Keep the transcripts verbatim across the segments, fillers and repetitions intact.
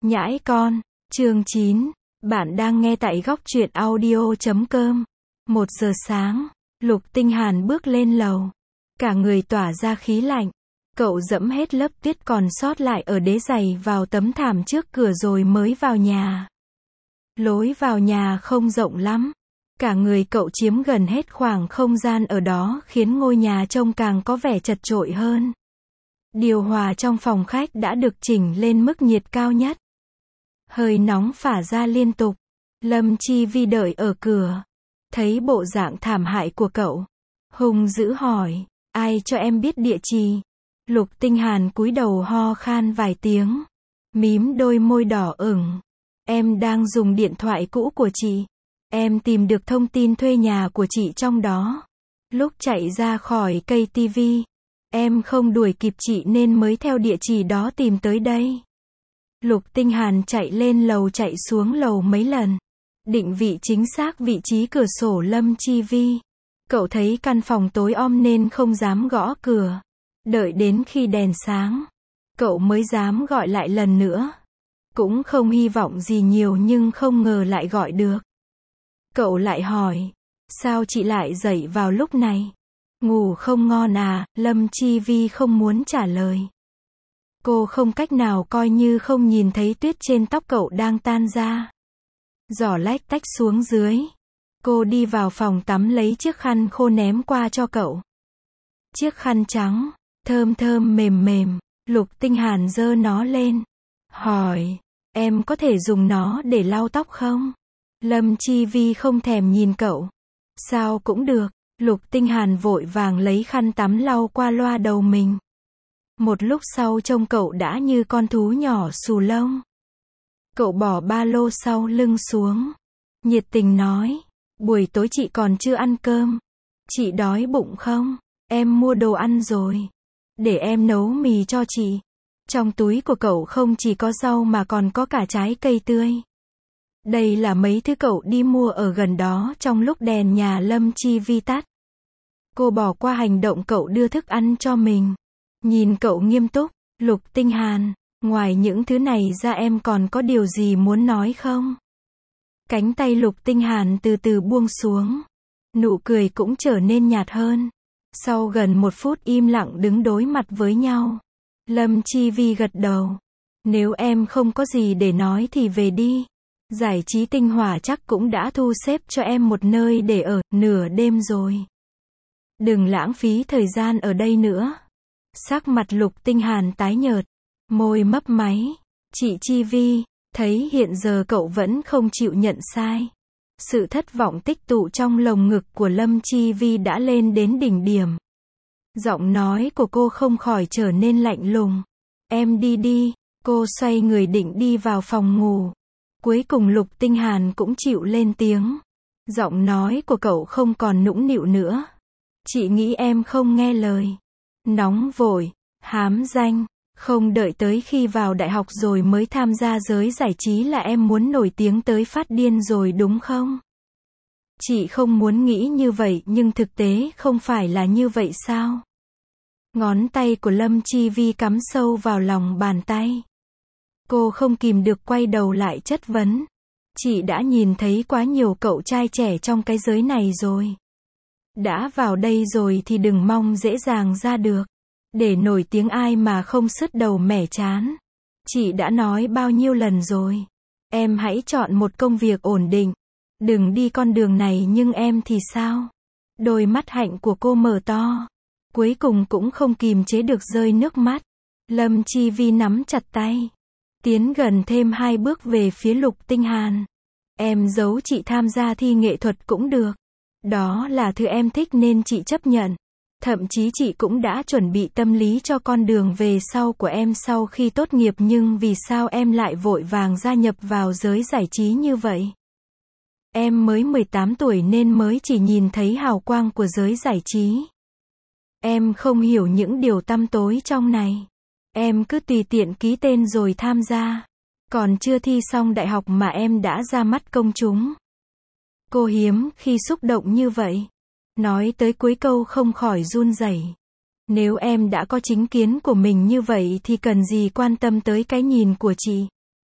Nhãi con, chương chín, bạn đang nghe tại góc truyện audio chấm com. Một giờ sáng, Lục Tinh Hàn bước lên lầu. Cả người tỏa ra khí lạnh. Cậu dẫm hết lớp tuyết còn sót lại ở đế giày vào tấm thảm trước cửa rồi mới vào nhà. Lối vào nhà không rộng lắm. Cả người cậu chiếm gần hết khoảng không gian ở đó khiến ngôi nhà trông càng có vẻ chật chội hơn. Điều hòa trong phòng khách đã được chỉnh lên mức nhiệt cao nhất. Hơi nóng phả ra liên tục. Lâm Chi Vi đợi ở cửa. Thấy bộ dạng thảm hại của cậu. Hùng dữ hỏi, ai cho em biết địa chỉ? Lục Tinh Hàn cúi đầu ho khan vài tiếng. Mím đôi môi đỏ ửng. Em đang dùng điện thoại cũ của chị. Em tìm được thông tin thuê nhà của chị trong đó. Lúc chạy ra khỏi cây tivi, em không đuổi kịp chị nên mới theo địa chỉ đó tìm tới đây. Lục Tinh Hàn chạy lên lầu chạy xuống lầu mấy lần. Định vị chính xác vị trí cửa sổ Lâm Chi Vi. Cậu thấy căn phòng tối om nên không dám gõ cửa. Đợi đến khi đèn sáng, cậu mới dám gọi lại lần nữa. Cũng không hy vọng gì nhiều nhưng không ngờ lại gọi được. Cậu lại hỏi, sao chị lại dậy vào lúc này? Ngủ không ngon à? Lâm Chi Vi không muốn trả lời. Cô không cách nào coi như không nhìn thấy tuyết trên tóc cậu đang tan ra. Giỏ lách tách xuống dưới. Cô đi vào phòng tắm lấy chiếc khăn khô ném qua cho cậu. Chiếc khăn trắng, thơm thơm mềm mềm. Lục Tinh Hàn giơ nó lên. Hỏi, em có thể dùng nó để lau tóc không? Lâm Chi Vi không thèm nhìn cậu. Sao cũng được. Lục Tinh Hàn vội vàng lấy khăn tắm lau qua loa đầu mình. Một lúc sau trông cậu đã như con thú nhỏ xù lông. Cậu bỏ ba lô sau lưng xuống. Nhiệt tình nói, buổi tối chị còn chưa ăn cơm. Chị đói bụng không? Em mua đồ ăn rồi. Để em nấu mì cho chị. Trong túi của cậu không chỉ có rau mà còn có cả trái cây tươi. Đây là mấy thứ cậu đi mua ở gần đó trong lúc đèn nhà Lâm Chi Vi tắt. Cô bỏ qua hành động cậu đưa thức ăn cho mình. Nhìn cậu nghiêm túc, Lục Tinh Hàn, ngoài những thứ này ra em còn có điều gì muốn nói không? Cánh tay Lục Tinh Hàn từ từ buông xuống. Nụ cười cũng trở nên nhạt hơn. Sau gần một phút im lặng đứng đối mặt với nhau, Lâm Chi Vi gật đầu. Nếu em không có gì để nói thì về đi. Giải trí tinh hỏa chắc cũng đã thu xếp cho em một nơi để ở, nửa đêm rồi. Đừng lãng phí thời gian ở đây nữa. Sắc mặt Lục Tinh Hàn tái nhợt, môi mấp máy. Chị Chi Vi, thấy hiện giờ cậu vẫn không chịu nhận sai. Sự thất vọng tích tụ trong lồng ngực của Lâm Chi Vi đã lên đến đỉnh điểm. Giọng nói của cô không khỏi trở nên lạnh lùng. Em đi đi. Cô xoay người định đi vào phòng ngủ. Cuối cùng Lục Tinh Hàn cũng chịu lên tiếng. Giọng nói của cậu không còn nũng nịu nữa. Chị nghĩ em không nghe lời. Nóng vội, hám danh, không đợi tới khi vào đại học rồi mới tham gia giới giải trí là em muốn nổi tiếng tới phát điên rồi đúng không? Chị không muốn nghĩ như vậy nhưng thực tế không phải là như vậy sao? Ngón tay của Lâm Chi Vi cắm sâu vào lòng bàn tay. Cô không kìm được quay đầu lại chất vấn. Chị đã nhìn thấy quá nhiều cậu trai trẻ trong cái giới này rồi. Đã vào đây rồi thì đừng mong dễ dàng ra được. Để nổi tiếng ai mà không sứt đầu mẻ chán. Chị đã nói bao nhiêu lần rồi. Em hãy chọn một công việc ổn định. Đừng đi con đường này nhưng em thì sao? Đôi mắt hạnh của cô mở to. Cuối cùng cũng không kìm chế được rơi nước mắt. Lâm Chi Vi nắm chặt tay. Tiến gần thêm hai bước về phía Lục Tinh Hàn. Em giấu chị tham gia thi nghệ thuật cũng được. Đó là thứ em thích nên chị chấp nhận. Thậm chí chị cũng đã chuẩn bị tâm lý cho con đường về sau của em sau khi tốt nghiệp nhưng vì sao em lại vội vàng gia nhập vào giới giải trí như vậy? Em mới mười tám tuổi nên mới chỉ nhìn thấy hào quang của giới giải trí. Em không hiểu những điều tăm tối trong này. Em cứ tùy tiện ký tên rồi tham gia. Còn chưa thi xong đại học mà em đã ra mắt công chúng. Cô hiếm khi xúc động như vậy. Nói tới cuối câu không khỏi run rẩy. Nếu em đã có chính kiến của mình như vậy thì cần gì quan tâm tới cái nhìn của chị.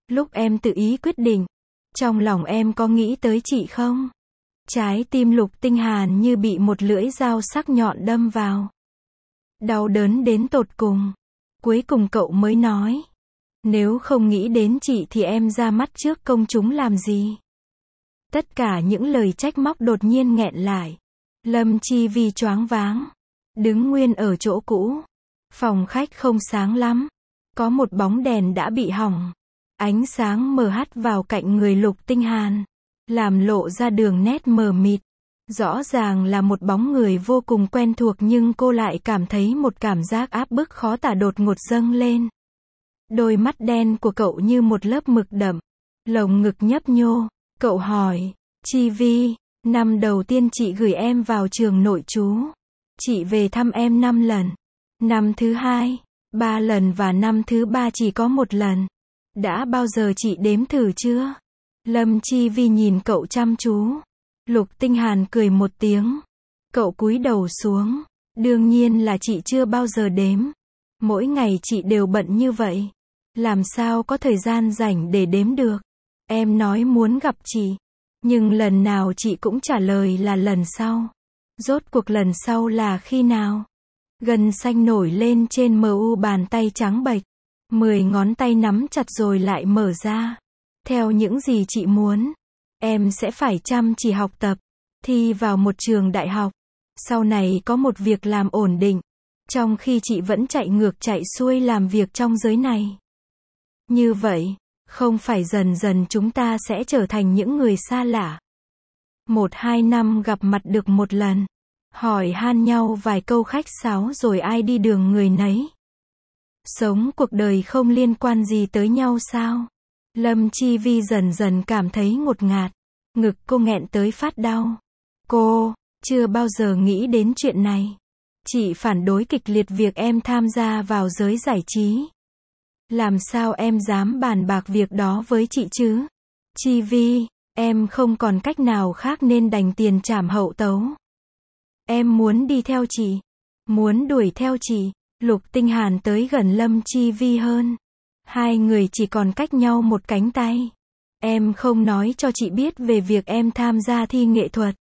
Lúc em tự ý quyết định, trong lòng em có nghĩ tới chị không? Trái tim Lục Tinh Hàn như bị một lưỡi dao sắc nhọn đâm vào. Đau đớn đến tột cùng. Cuối cùng cậu mới nói. Nếu không nghĩ đến chị thì em ra mắt trước công chúng làm gì? Tất cả những lời trách móc đột nhiên nghẹn lại. Lâm Chi Vi choáng váng. Đứng nguyên ở chỗ cũ. Phòng khách không sáng lắm. Có một bóng đèn đã bị hỏng. Ánh sáng mờ hắt vào cạnh người Lục Tinh Hàn. Làm lộ ra đường nét mờ mịt. Rõ ràng là một bóng người vô cùng quen thuộc nhưng cô lại cảm thấy một cảm giác áp bức khó tả đột ngột dâng lên. Đôi mắt đen của cậu như một lớp mực đậm. Lồng ngực nhấp nhô. Cậu hỏi, Chi Vi, năm đầu tiên chị gửi em vào trường nội trú. Chị về thăm em năm lần. Năm thứ hai, ba lần và năm thứ ba chỉ có một lần. Đã bao giờ chị đếm thử chưa? Lâm Chi Vi nhìn cậu chăm chú. Lục Tinh Hàn cười một tiếng. Cậu cúi đầu xuống. Đương nhiên là chị chưa bao giờ đếm. Mỗi ngày chị đều bận như vậy. Làm sao có thời gian rảnh để đếm được? Em nói muốn gặp chị. Nhưng lần nào chị cũng trả lời là lần sau. Rốt cuộc lần sau là khi nào? Gân xanh nổi lên trên mờ u bàn tay trắng bệch. Mười ngón tay nắm chặt rồi lại mở ra. Theo những gì chị muốn. Em sẽ phải chăm chỉ học tập. Thi vào một trường đại học. Sau này có một việc làm ổn định. Trong khi chị vẫn chạy ngược chạy xuôi làm việc trong giới này. Như vậy, không phải dần dần chúng ta sẽ trở thành những người xa lạ. Một hai năm gặp mặt được một lần. Hỏi han nhau vài câu khách sáo rồi ai đi đường người nấy. Sống cuộc đời không liên quan gì tới nhau sao? Lâm Chi Vi dần dần cảm thấy ngột ngạt. Ngực cô nghẹn tới phát đau. Cô, chưa bao giờ nghĩ đến chuyện này. Chị phản đối kịch liệt việc em tham gia vào giới giải trí. Làm sao em dám bàn bạc việc đó với chị chứ? Chi Vi, em không còn cách nào khác nên đành tiền trảm hậu tấu. Em muốn đi theo chị. Muốn đuổi theo chị. Lục Tinh Hàn tới gần Lâm Chi Vi hơn. Hai người chỉ còn cách nhau một cánh tay. Em không nói cho chị biết về việc em tham gia thi nghệ thuật.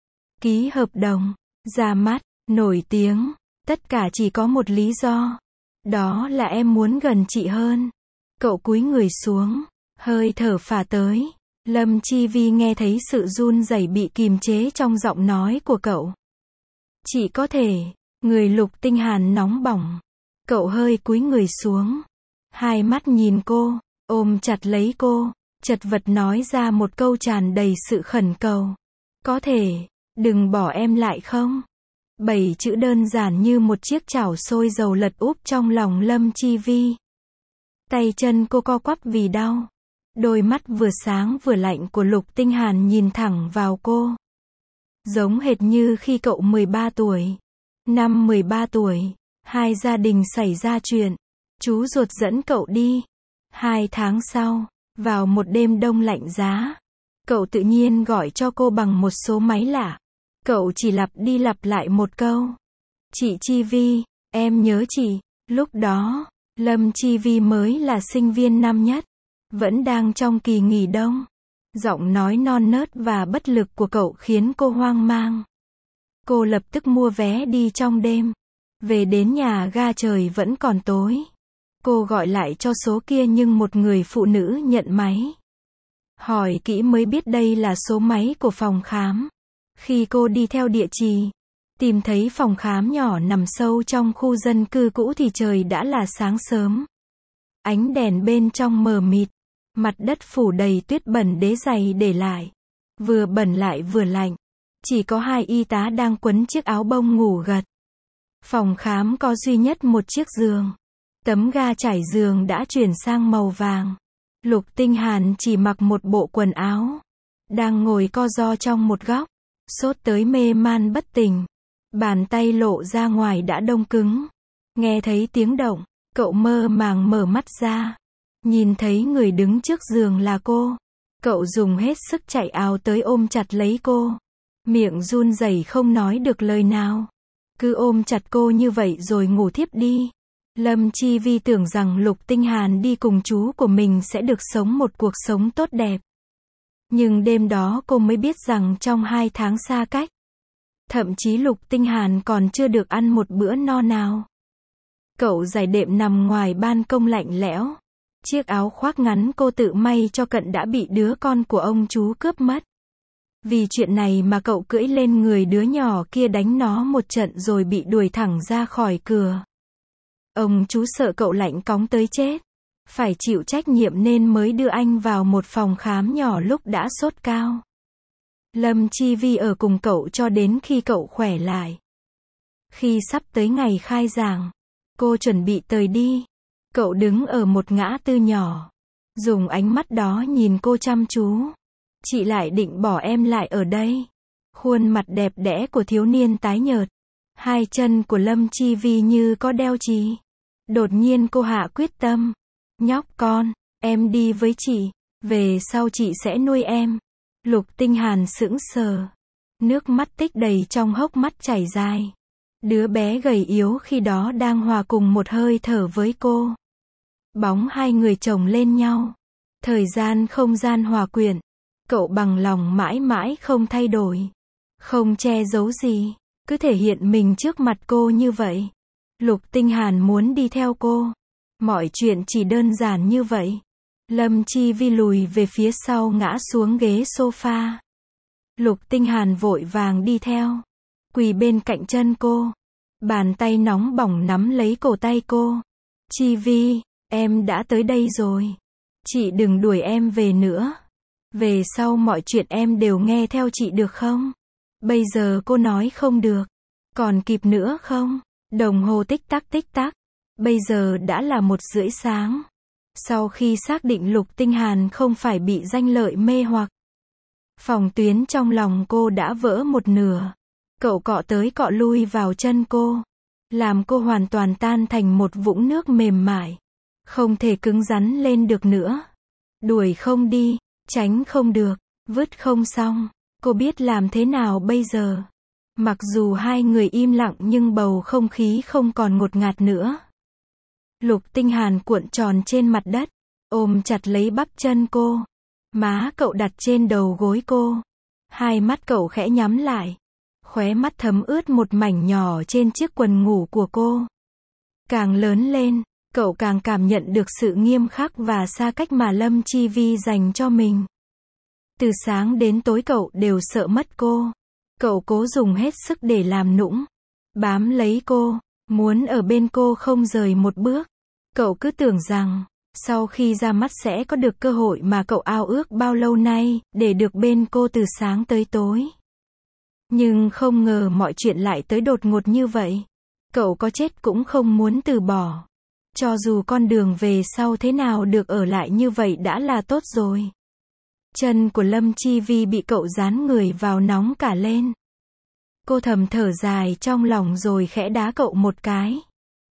Ký hợp đồng, ra mắt, nổi tiếng. Tất cả chỉ có một lý do. Đó là em muốn gần chị hơn. Cậu cúi người xuống. Hơi thở phả tới. Lâm Chi Vi nghe thấy sự run rẩy bị kìm chế trong giọng nói của cậu. Chị có thể. Người Lục Tinh Hàn nóng bỏng. Cậu hơi cúi người xuống. Hai mắt nhìn cô. Ôm chặt lấy cô. Chật vật nói ra một câu tràn đầy sự khẩn cầu. Có thể. Đừng bỏ em lại không? Bảy chữ đơn giản như một chiếc chảo sôi dầu lật úp trong lòng Lâm Chi Vi. Tay chân cô co quắp vì đau. Đôi mắt vừa sáng vừa lạnh của Lục Tinh Hàn nhìn thẳng vào cô. Giống hệt như khi cậu mười ba tuổi. Năm mười ba tuổi, hai gia đình xảy ra chuyện. Chú ruột dẫn cậu đi. Hai tháng sau, vào một đêm đông lạnh giá, cậu tự nhiên gọi cho cô bằng một số máy lạ. Cậu chỉ lặp đi lặp lại một câu. Chị Chi Vi, em nhớ chị. Lúc đó, Lâm Chi Vi mới là sinh viên năm nhất. Vẫn đang trong kỳ nghỉ đông. Giọng nói non nớt và bất lực của cậu khiến cô hoang mang. Cô lập tức mua vé đi trong đêm. Về đến nhà ga trời vẫn còn tối. Cô gọi lại cho số kia nhưng một người phụ nữ nhận máy. Hỏi kỹ mới biết đây là số máy của phòng khám. Khi cô đi theo địa chỉ, tìm thấy phòng khám nhỏ nằm sâu trong khu dân cư cũ thì trời đã là sáng sớm. Ánh đèn bên trong mờ mịt. Mặt đất phủ đầy tuyết bẩn đế dày để lại. Vừa bẩn lại vừa lạnh. Chỉ có hai y tá đang quấn chiếc áo bông ngủ gật. Phòng khám có duy nhất một chiếc giường. Tấm ga trải giường đã chuyển sang màu vàng. Lục Tinh Hàn chỉ mặc một bộ quần áo. Đang ngồi co ro trong một góc. Sốt tới mê man bất tỉnh. Bàn tay lộ ra ngoài đã đông cứng. Nghe thấy tiếng động, cậu mơ màng mở mắt ra. Nhìn thấy người đứng trước giường là cô. Cậu dùng hết sức chạy ào tới ôm chặt lấy cô. Miệng run rẩy không nói được lời nào. Cứ ôm chặt cô như vậy rồi ngủ thiếp đi. Lâm Chi Vi tưởng rằng Lục Tinh Hàn đi cùng chú của mình sẽ được sống một cuộc sống tốt đẹp. Nhưng đêm đó cô mới biết rằng trong hai tháng xa cách, thậm chí Lục Tinh Hàn còn chưa được ăn một bữa no nào. Cậu giải đệm nằm ngoài ban công lạnh lẽo. Chiếc áo khoác ngắn cô tự may cho cận đã bị đứa con của ông chú cướp mất. Vì chuyện này mà cậu cưỡi lên người đứa nhỏ kia đánh nó một trận rồi bị đuổi thẳng ra khỏi cửa. Ông chú sợ cậu lạnh cóng tới chết, phải chịu trách nhiệm nên mới đưa anh vào một phòng khám nhỏ lúc đã sốt cao. Lâm Chi Vi ở cùng cậu cho đến khi cậu khỏe lại. Khi sắp tới ngày khai giảng, cô chuẩn bị tời đi. Cậu đứng ở một ngã tư nhỏ, dùng ánh mắt đó nhìn cô chăm chú. Chị lại định bỏ em lại ở đây. Khuôn mặt đẹp đẽ của thiếu niên tái nhợt. Hai chân của Lâm Chi Vi như có đeo chì. Đột nhiên cô hạ quyết tâm. Nhóc con, em đi với chị. Về sau chị sẽ nuôi em. Lục Tinh Hàn sững sờ. Nước mắt tích đầy trong hốc mắt chảy dài. Đứa bé gầy yếu khi đó đang hòa cùng một hơi thở với cô. Bóng hai người chồng lên nhau. Thời gian không gian hòa quyện. Cậu bằng lòng mãi mãi không thay đổi. Không che giấu gì. Cứ thể hiện mình trước mặt cô như vậy. Lục Tinh Hàn muốn đi theo cô. Mọi chuyện chỉ đơn giản như vậy. Lâm Chi Vi lùi về phía sau ngã xuống ghế sofa. Lục Tinh Hàn vội vàng đi theo. Quỳ bên cạnh chân cô. Bàn tay nóng bỏng nắm lấy cổ tay cô. Chi Vi, em đã tới đây rồi. Chị đừng đuổi em về nữa. Về sau mọi chuyện em đều nghe theo chị được không? Bây giờ cô nói không được. Còn kịp nữa không? Đồng hồ tích tắc tích tắc. Bây giờ đã là một rưỡi sáng. Sau khi xác định Lục Tinh Hàn không phải bị danh lợi mê hoặc, phòng tuyến trong lòng cô đã vỡ một nửa. Cậu cọ tới cọ lui vào chân cô, làm cô hoàn toàn tan thành một vũng nước mềm mại. Không thể cứng rắn lên được nữa. Đuổi không đi, tránh không được, vứt không xong. Cô biết làm thế nào bây giờ. Mặc dù hai người im lặng nhưng bầu không khí không còn ngột ngạt nữa. Lục Tinh Hàn cuộn tròn trên mặt đất, ôm chặt lấy bắp chân cô. Má cậu đặt trên đầu gối cô. Hai mắt cậu khẽ nhắm lại. Khóe mắt thấm ướt một mảnh nhỏ trên chiếc quần ngủ của cô. Càng lớn lên, cậu càng cảm nhận được sự nghiêm khắc và xa cách mà Lâm Chi Vi dành cho mình. Từ sáng đến tối cậu đều sợ mất cô. Cậu cố dùng hết sức để làm nũng, bám lấy cô, muốn ở bên cô không rời một bước. Cậu cứ tưởng rằng, sau khi ra mắt sẽ có được cơ hội mà cậu ao ước bao lâu nay, để được bên cô từ sáng tới tối. Nhưng không ngờ mọi chuyện lại tới đột ngột như vậy. Cậu có chết cũng không muốn từ bỏ. Cho dù con đường về sau thế nào được ở lại như vậy đã là tốt rồi. Chân của Lâm Chi Vi bị cậu dán người vào nóng cả lên. Cô thầm thở dài trong lòng rồi khẽ đá cậu một cái.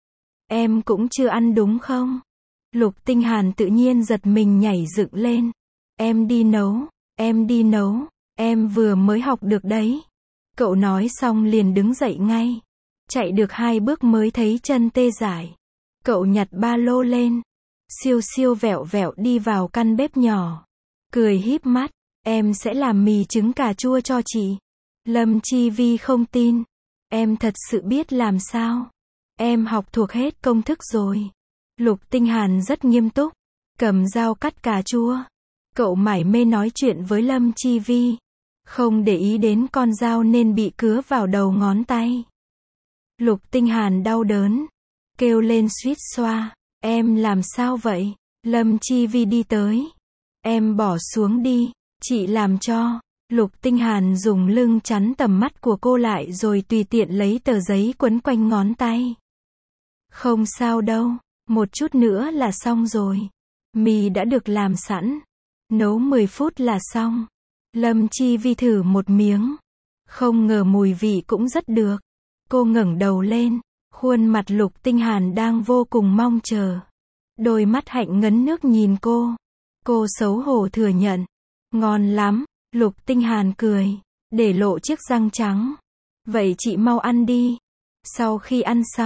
Em cũng chưa ăn đúng không? Lục Tinh Hàn tự nhiên giật mình nhảy dựng lên. Em đi nấu, em đi nấu, em vừa mới học được đấy. Cậu nói xong liền đứng dậy ngay. Chạy được hai bước mới thấy chân tê dại. Cậu nhặt ba lô lên. Siêu siêu vẹo vẹo đi vào căn bếp nhỏ. Cười híp mắt, em sẽ làm mì trứng cà chua cho chị. Lâm Chi Vi không tin. Em thật sự biết làm sao? Em học thuộc hết công thức rồi. Lục Tinh Hàn rất nghiêm túc, cầm dao cắt cà chua. Cậu mải mê nói chuyện với Lâm Chi Vi, không để ý đến con dao nên bị cứa vào đầu ngón tay. Lục Tinh Hàn đau đớn, kêu lên suýt xoa. Em làm sao vậy? Lâm Chi Vi đi tới. Em bỏ xuống đi, chị làm cho. Lục Tinh Hàn dùng lưng chắn tầm mắt của cô lại rồi tùy tiện lấy tờ giấy quấn quanh ngón tay. Không sao đâu, một chút nữa là xong rồi. Mì đã được làm sẵn. Nấu mười phút là xong. Lâm Chi Vi thử một miếng. Không ngờ mùi vị cũng rất được. Cô ngẩng đầu lên. Khuôn mặt Lục Tinh Hàn đang vô cùng mong chờ. Đôi mắt hạnh ngấn nước nhìn cô. Cô xấu hổ thừa nhận. Ngon lắm. Lục Tinh Hàn cười, để lộ chiếc răng trắng. Vậy chị mau ăn đi. Sau khi ăn xong,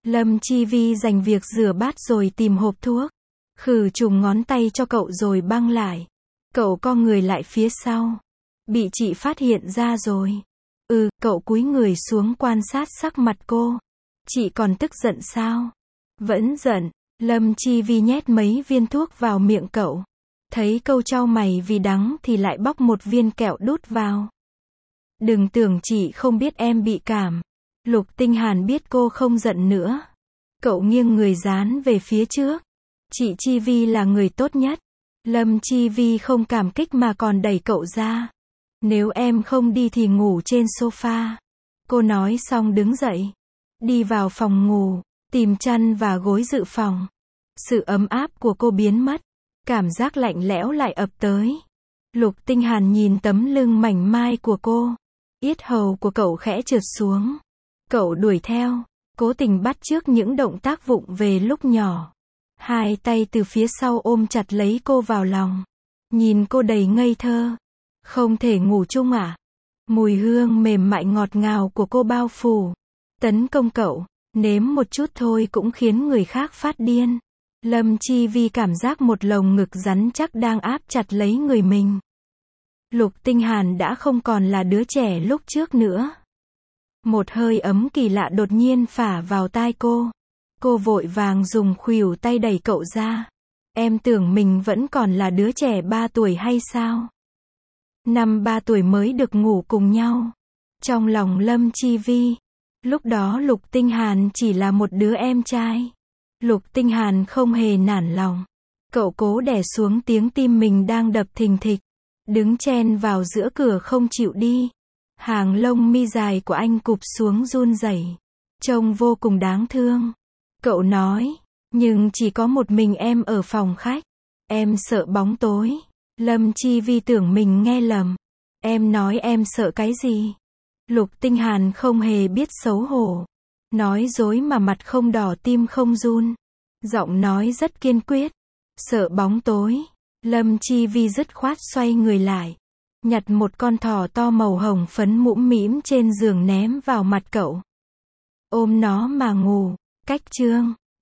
Lâm Chi Vi dành việc rửa bát rồi tìm hộp thuốc. Khử trùng ngón tay cho cậu rồi băng lại. Cậu co người lại phía sau. Bị chị phát hiện ra rồi. Ừ, cậu cúi người xuống quan sát sắc mặt cô. Chị còn tức giận sao? Vẫn giận. Lâm Chi Vi nhét mấy viên thuốc vào miệng cậu. Thấy câu trao mày vì đắng thì lại bóc một viên kẹo đút vào. Đừng tưởng chị không biết em bị cảm. Lục Tinh Hàn biết cô không giận nữa. Cậu nghiêng người dán về phía trước. Chị Chi Vi là người tốt nhất. Lâm Chi Vi không cảm kích mà còn đẩy cậu ra. Nếu em không đi thì ngủ trên sofa. Cô nói xong đứng dậy. Đi vào phòng ngủ, tìm chăn và gối dự phòng. Sự ấm áp của cô biến mất. Cảm giác lạnh lẽo lại ập tới. Lục Tinh Hàn nhìn tấm lưng mảnh mai của cô. Yết hầu của cậu khẽ trượt xuống. Cậu đuổi theo, cố tình bắt chước những động tác vụng về lúc nhỏ. Hai tay từ phía sau ôm chặt lấy cô vào lòng. Nhìn cô đầy ngây thơ. Không thể ngủ chung à? Mùi hương mềm mại ngọt ngào của cô bao phủ. Tấn công cậu, nếm một chút thôi cũng khiến người khác phát điên. Lâm Chi Vi cảm giác một lồng ngực rắn chắc đang áp chặt lấy người mình. Lục Tinh Hàn đã không còn là đứa trẻ lúc trước nữa. Một hơi ấm kỳ lạ đột nhiên phả vào tai cô. Cô vội vàng dùng khuỷu tay đẩy cậu ra. Em tưởng mình vẫn còn là đứa trẻ ba tuổi hay sao? Năm ba tuổi mới được ngủ cùng nhau. Trong lòng Lâm Chi Vi, lúc đó Lục Tinh Hàn chỉ là một đứa em trai. Lục Tinh Hàn không hề nản lòng. Cậu cố đè xuống tiếng tim mình đang đập thình thịch. Đứng chen vào giữa cửa không chịu đi. Hàng lông mi dài của anh cụp xuống run rẩy. Trông vô cùng đáng thương. Cậu nói, nhưng chỉ có một mình em ở phòng khách. Em sợ bóng tối. Lâm Chi Vi tưởng mình nghe lầm. Em nói em sợ cái gì? Lục Tinh Hàn không hề biết xấu hổ. Nói dối mà mặt không đỏ tim không run. Giọng nói rất kiên quyết. Sợ bóng tối. Lâm Chi Vi dứt khoát xoay người lại. Nhặt một con thỏ to màu hồng phấn mũm mĩm trên giường ném vào mặt cậu. Ôm nó mà ngủ. Cách chương